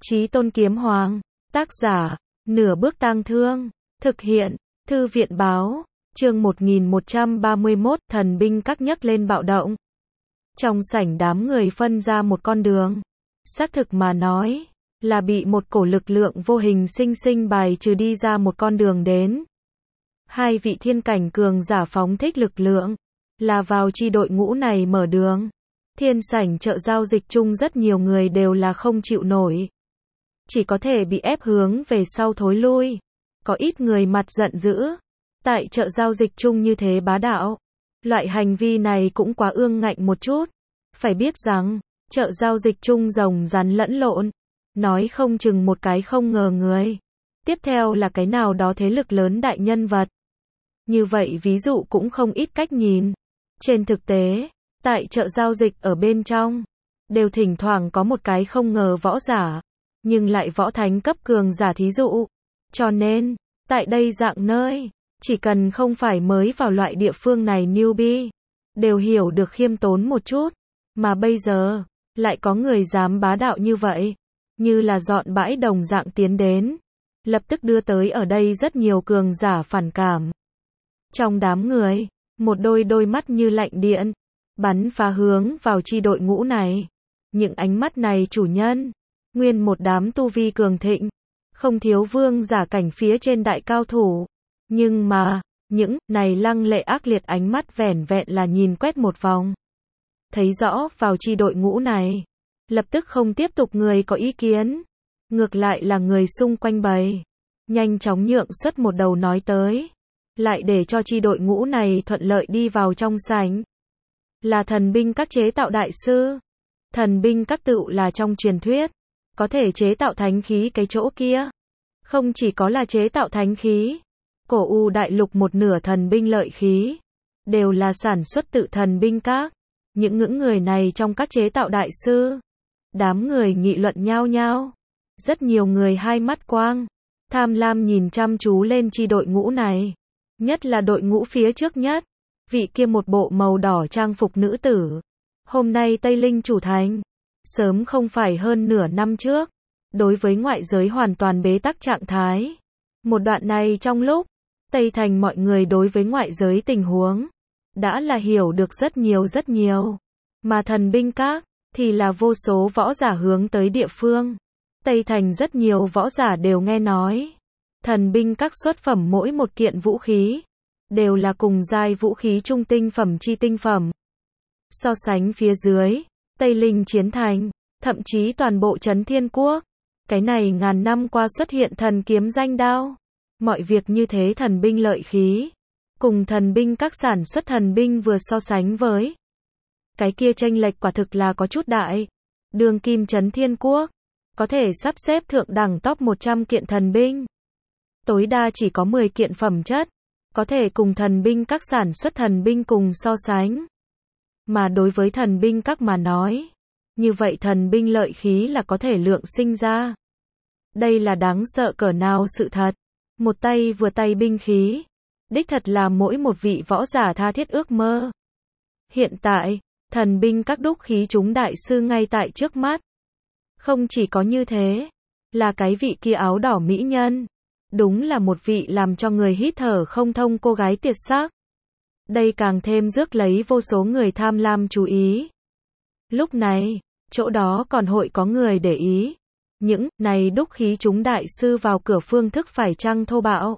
Chí Tôn Kiếm Hoàng. Tác giả, Nửa Bước Tang Thương. Thực hiện, Thư viện Báo. Chương 1131, thần binh các nhấc lên bạo động. Trong sảnh đám người phân ra một con đường. Xác thực mà nói, là bị một cổ lực lượng vô hình sinh sinh bài trừ đi ra một con đường đến. Hai vị thiên cảnh cường giả phóng thích lực lượng, là vào chi đội ngũ này mở đường. Thiên sảnh chợ giao dịch chung rất nhiều người đều là không chịu nổi. Chỉ có thể bị ép hướng về sau thối lui. Có ít người mặt giận dữ. Tại chợ giao dịch chung như thế bá đạo. Loại hành vi này cũng quá ương ngạnh một chút. Phải biết rằng, chợ giao dịch chung rồng rắn lẫn lộn. Nói không chừng một cái không ngờ người. Tiếp theo là cái nào đó thế lực lớn đại nhân vật. Như vậy ví dụ cũng không ít cách nhìn. Trên thực tế, tại chợ giao dịch ở bên trong, đều thỉnh thoảng có một cái không ngờ võ giả, nhưng lại võ thánh cấp cường giả thí dụ. Cho nên, tại đây dạng nơi, chỉ cần không phải mới vào loại địa phương này newbie, đều hiểu được khiêm tốn một chút. Mà bây giờ, lại có người dám bá đạo như vậy, như là dọn bãi đồng dạng tiến đến, lập tức đưa tới ở đây rất nhiều cường giả phản cảm. Trong đám người, một đôi mắt như lạnh điện, bắn phá hướng vào chi đội ngũ này. Những ánh mắt này chủ nhân, nguyên một đám tu vi cường thịnh, không thiếu vương giả cảnh phía trên đại cao thủ. Nhưng mà, những này lăng lệ ác liệt ánh mắt vẻn vẹn là nhìn quét một vòng. Thấy rõ vào chi đội ngũ này, lập tức không tiếp tục người có ý kiến. Ngược lại là người xung quanh bầy, nhanh chóng nhượng xuất một đầu nói tới. Lại để cho chi đội ngũ này thuận lợi đi vào trong sảnh. Là thần binh các chế tạo đại sư. Thần binh các tựu là trong truyền thuyết, có thể chế tạo thánh khí cái chỗ kia. Không chỉ có là chế tạo thánh khí, cổ U đại lục một nửa thần binh lợi khí, đều là sản xuất tự thần binh các. Những người này trong các chế tạo đại sư. Đám người nghị luận nhao nhao. Rất nhiều người hai mắt quang, tham lam nhìn chăm chú lên chi đội ngũ này. Nhất là đội ngũ phía trước nhất. Vị kia một bộ màu đỏ trang phục nữ tử. Hôm nay Tây Linh chủ thành. Sớm không phải hơn nửa năm trước. Đối với ngoại giới hoàn toàn bế tắc trạng thái. Một đoạn này trong lúc Tây Thành mọi người đối với ngoại giới tình huống đã là hiểu được rất nhiều. Mà thần binh các thì là vô số võ giả hướng tới địa phương. Tây Thành rất nhiều võ giả đều nghe nói. Thần binh các xuất phẩm mỗi một kiện vũ khí đều là cùng giai vũ khí trung tinh phẩm chi tinh phẩm. So sánh phía dưới, Tây Linh chiến thành, thậm chí toàn bộ Trấn Thiên Quốc, cái này ngàn năm qua xuất hiện thần kiếm danh đao. Mọi việc như thế thần binh lợi khí, cùng thần binh các sản xuất thần binh vừa so sánh với. Cái kia chênh lệch quả thực là có chút đại. Đường kim Trấn Thiên Quốc, có thể sắp xếp thượng đẳng top 100 kiện thần binh. Tối đa chỉ có 10 kiện phẩm chất, có thể cùng thần binh các sản xuất thần binh cùng so sánh. Mà đối với thần binh các mà nói, như vậy thần binh lợi khí là có thể lượng sinh ra. Đây là đáng sợ cỡ nào sự thật. Một tay vừa tay binh khí, đích thật là mỗi một vị võ giả tha thiết ước mơ. Hiện tại, thần binh các đúc khí chúng đại sư ngay tại trước mắt. Không chỉ có như thế, là cái vị kia áo đỏ mỹ nhân. Đúng là một vị làm cho người hít thở không thông cô gái tuyệt sắc. Đây càng thêm rước lấy vô số người tham lam chú ý. Lúc này, chỗ đó còn hội có người để ý. Những này đúc khí chúng đại sư vào cửa phương thức phải chăng thô bạo.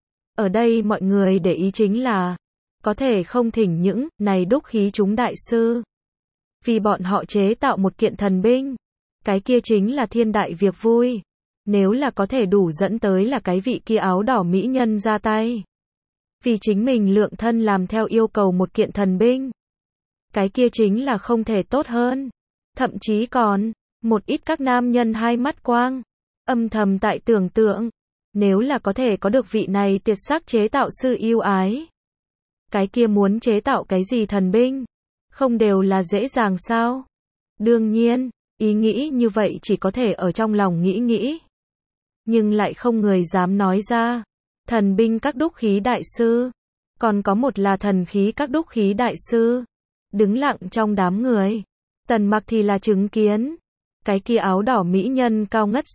Ở đây mọi người để ý chính là, có thể không thỉnh những này đúc khí chúng đại sư. Vì bọn họ chế tạo một kiện thần binh. Cái kia chính là thiên đại việc vui. Nếu là có thể đủ dẫn tới là cái vị kia áo đỏ mỹ nhân ra tay. Vì chính mình lượng thân làm theo yêu cầu một kiện thần binh. Cái kia chính là không thể tốt hơn. Thậm chí còn, một ít các nam nhân hai mắt quang, âm thầm tại tưởng tượng. Nếu là có thể có được vị này tuyệt sắc chế tạo sư yêu ái. Cái kia muốn chế tạo cái gì thần binh? Không đều là dễ dàng sao? Đương nhiên, ý nghĩ như vậy chỉ có thể ở trong lòng nghĩ. Nhưng lại không người dám nói ra. Thần binh các đúc khí đại sư. Còn có một là thần khí các đúc khí đại sư. Đứng lặng trong đám người. Tần Mặc thì là chứng kiến. cái kia áo đỏ mỹ nhân cao ngất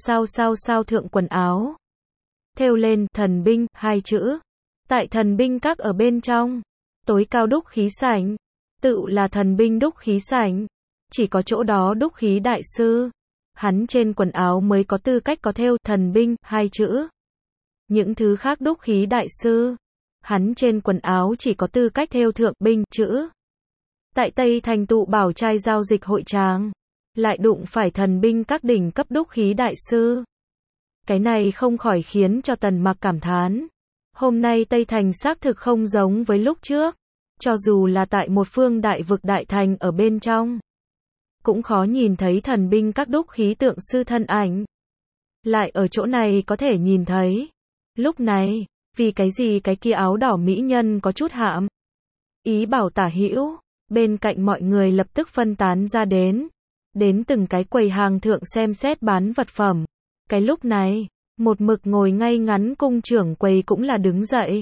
sao thượng quần áo. Thêu lên thần binh, hai chữ. Tại thần binh các ở bên trong, tối cao đúc khí sảnh, tự là thần binh đúc khí sảnh. Chỉ có chỗ đó đúc khí đại sư, hắn trên quần áo mới có tư cách có thêu thần binh, hai chữ. Những thứ khác đúc khí đại sư, hắn trên quần áo chỉ có tư cách thêu thượng binh, chữ. Tại Tây Thành tụ bảo trai giao dịch hội tràng, lại đụng phải thần binh các đỉnh cấp đúc khí đại sư. Cái này không khỏi khiến cho Tần Mặc cảm thán. Hôm nay Tây Thành xác thực không giống với lúc trước. Cho dù là tại một phương đại vực đại thành ở bên trong, cũng khó nhìn thấy thần binh các đúc khí tượng sư thân ảnh. Lại ở chỗ này có thể nhìn thấy. Lúc này, vì cái gì cái kia áo đỏ mỹ nhân có chút hãm ý bảo tả hữu, bên cạnh mọi người lập tức phân tán ra đến từng cái quầy hàng thượng xem xét bán vật phẩm. Cái lúc này, một mực ngồi ngay ngắn cung trưởng quầy cũng là đứng dậy,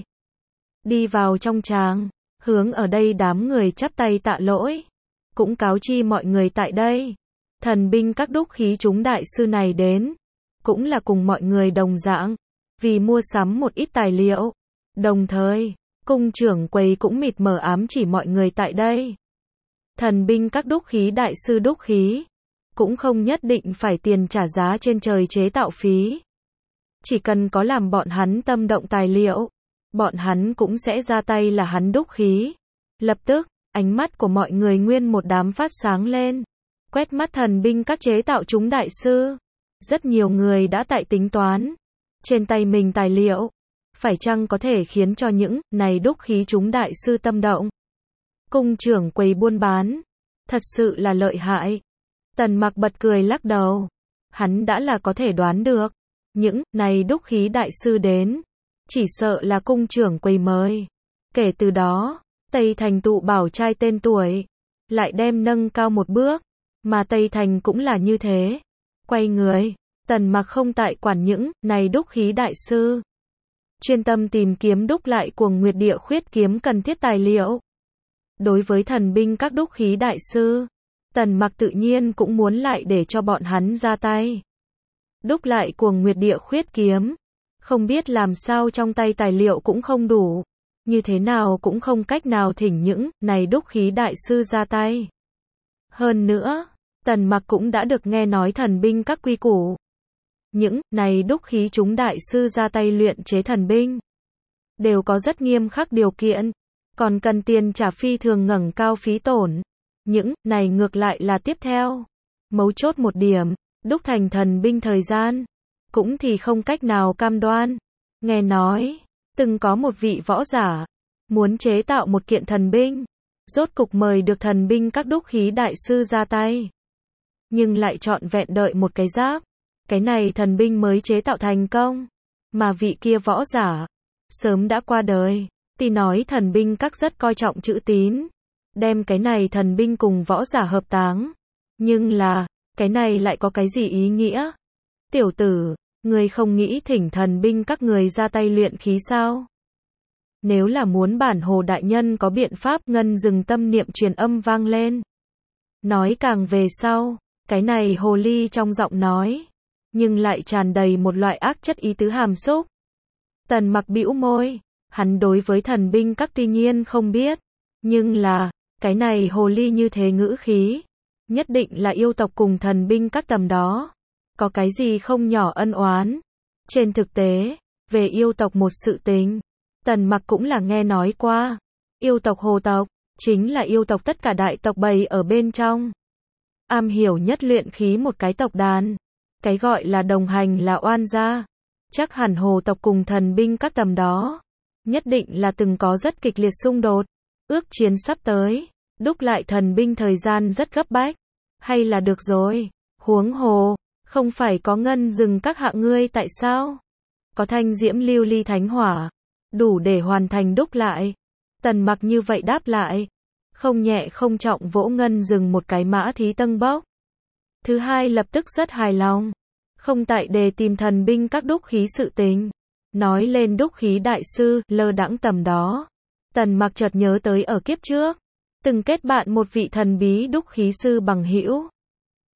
đi vào trong tràng, hướng ở đây đám người chắp tay tạ lỗi, cũng cáo chi mọi người tại đây, thần binh các đúc khí chúng đại sư này đến, cũng là cùng mọi người đồng dạng, vì mua sắm một ít tài liệu. Đồng thời, cung trưởng quầy cũng mịt mờ ám chỉ mọi người tại đây. Thần binh các đúc khí đại sư đúc khí, cũng không nhất định phải tiền trả giá trên trời chế tạo phí. Chỉ cần có làm bọn hắn tâm động tài liệu, bọn hắn cũng sẽ ra tay là hắn đúc khí. Lập tức, ánh mắt của mọi người nguyên một đám phát sáng lên, quét mắt thần binh các chế tạo chúng đại sư. Rất nhiều người đã tại tính toán, trên tay mình tài liệu, phải chăng có thể khiến cho những này đúc khí chúng đại sư tâm động. Cung trưởng quầy buôn bán, thật sự là lợi hại. Tần Mặc bật cười lắc đầu, hắn đã là có thể đoán được, những này đúc khí đại sư đến, chỉ sợ là cung trưởng quầy mời. Kể từ đó, Tây Thành tụ bảo trai tên tuổi, lại đem nâng cao một bước, mà Tây Thành cũng là như thế. Quay người, Tần Mặc không tại quản những này đúc khí đại sư, chuyên tâm tìm kiếm đúc lại Cuồng Nguyệt Địa Khuyết kiếm cần thiết tài liệu. Đối với thần binh các đúc khí đại sư, Tần Mặc tự nhiên cũng muốn lại để cho bọn hắn ra tay. Đúc lại Cuồng Nguyệt Địa Khuyết kiếm, không biết làm sao trong tay tài liệu cũng không đủ, như thế nào cũng không cách nào thỉnh những này đúc khí đại sư ra tay. Hơn nữa, Tần Mặc cũng đã được nghe nói thần binh các quy củ. Những này đúc khí chúng đại sư ra tay luyện chế thần binh, đều có rất nghiêm khắc điều kiện, còn cần tiền trả phi thường ngẩng cao phí tổn. Những này ngược lại là tiếp theo. Mấu chốt một điểm, đúc thành thần binh thời gian, cũng thì không cách nào cam đoan. Nghe nói, từng có một vị võ giả, muốn chế tạo một kiện thần binh, rốt cục mời được thần binh các đúc khí đại sư ra tay. Nhưng lại trọn vẹn đợi một cái giáp, cái này thần binh mới chế tạo thành công, mà vị kia võ giả, sớm đã qua đời. Tuy nói thần binh các rất coi trọng chữ tín, đem cái này thần binh cùng võ giả hợp táng. Nhưng là, cái này lại có cái gì ý nghĩa? Tiểu tử, người không nghĩ thỉnh thần binh các người ra tay luyện khí sao? Nếu là muốn bản hồ đại nhân có biện pháp ngân dừng tâm niệm truyền âm vang lên. Nói càng về sau, cái này hồ ly trong giọng nói, nhưng lại tràn đầy một loại ác chất ý tứ hàm xúc. Tần Mặc bĩu môi, hắn đối với thần binh các tuy nhiên không biết, nhưng là, cái này hồ ly như thế ngữ khí, nhất định là yêu tộc cùng thần binh các tầm đó, có cái gì không nhỏ ân oán. Trên thực tế, về yêu tộc một sự tình, Tần Mặc cũng là nghe nói qua. Yêu tộc Hồ tộc, chính là yêu tộc tất cả đại tộc bầy ở bên trong. Am hiểu nhất luyện khí một cái tộc đàn. Cái gọi là đồng hành là oan gia. Chắc hẳn Hồ tộc cùng thần binh các tầm đó, nhất định là từng có rất kịch liệt xung đột. Ước chiến sắp tới, đúc lại thần binh thời gian rất gấp bách. Hay là được rồi, huống hồ, không phải có ngân dừng các hạ ngươi tại sao? Có thanh diễm lưu ly thánh hỏa, đủ để hoàn thành đúc lại. Tần Mặc như vậy đáp lại, không nhẹ không trọng vỗ ngân dừng một cái mã thí tân bốc. Thứ hai lập tức rất hài lòng, không tại đề tìm thần binh các đúc khí sự tình. Nói lên đúc khí đại sư, lơ đãng tầm đó. Tần Mặc chợt nhớ tới ở kiếp trước, từng kết bạn một vị thần bí đúc khí sư bằng hữu.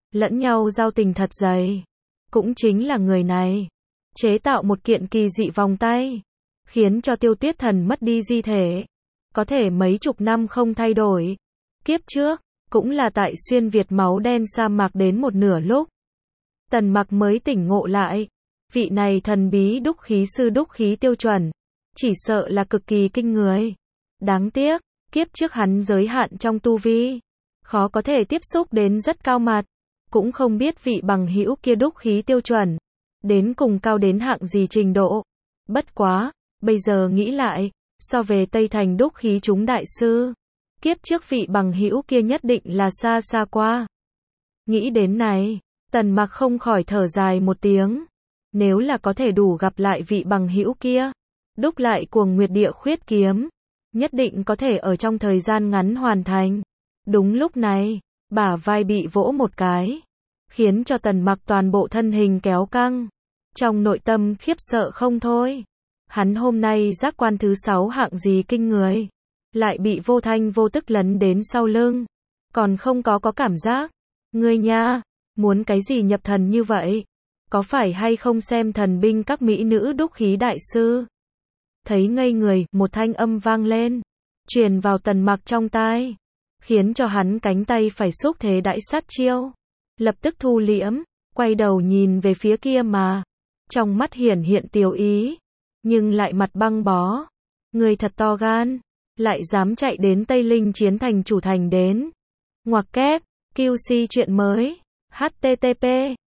lẫn nhau giao tình thật dày. Cũng chính là người này, chế tạo một kiện kỳ dị vòng tay, khiến cho Tiêu Tuyết Thần mất đi di thể, có thể mấy chục năm không thay đổi. Kiếp trước, cũng là tại xuyên Việt máu đen sa mạc đến một nửa lúc, Tần Mặc mới tỉnh ngộ lại, vị này thần bí đúc khí sư đúc khí tiêu chuẩn, chỉ sợ là cực kỳ kinh người. Đáng tiếc, kiếp trước hắn giới hạn trong tu vi, khó có thể tiếp xúc đến rất cao mặt, cũng không biết vị bằng hữu kia đúc khí tiêu chuẩn, đến cùng cao đến hạng gì trình độ. Bất quá, bây giờ nghĩ lại, so về Tây Thành đúc khí chúng đại sư, kiếp trước vị bằng hữu kia nhất định là xa xa qua. Nghĩ đến này, Tần Mặc không khỏi thở dài một tiếng. Nếu là có thể đủ gặp lại vị bằng hữu kia, đúc lại Cuồng Nguyệt Địa Khuyết kiếm, nhất định có thể ở trong thời gian ngắn hoàn thành. Đúng lúc này, bả vai bị vỗ một cái, khiến cho Tần Mặc toàn bộ thân hình kéo căng, trong nội tâm khiếp sợ không thôi. Hắn hôm nay giác quan thứ 6 hạng gì kinh người, lại bị vô thanh vô tức lấn đến sau lưng, còn không có cảm giác. Ngươi nha, muốn cái gì nhập thần như vậy? Có phải hay không xem thần binh các mỹ nữ đúc khí đại sư? Thấy ngây người, một thanh âm vang lên, truyền vào Tần Mặc trong tai, khiến cho hắn cánh tay phải xúc thế đại sát chiêu, lập tức thu liễm, quay đầu nhìn về phía kia mà, trong mắt hiển hiện tiêu ý, nhưng lại mặt băng bó. Người thật to gan, lại dám chạy đến Tây Linh Chiến Thành chủ thành đến. Ngoặc kép, QC chuyện mới, http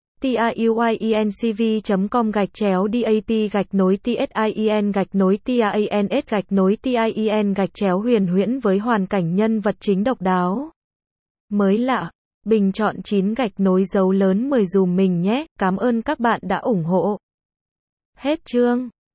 tiuincv.com/dap-tin-tien-tien-huyền huyễn với hoàn cảnh nhân vật chính độc đáo. Mới lạ, bình chọn 9 dấu lớn 10 dùm mình nhé, cảm ơn các bạn đã ủng hộ. Hết chương.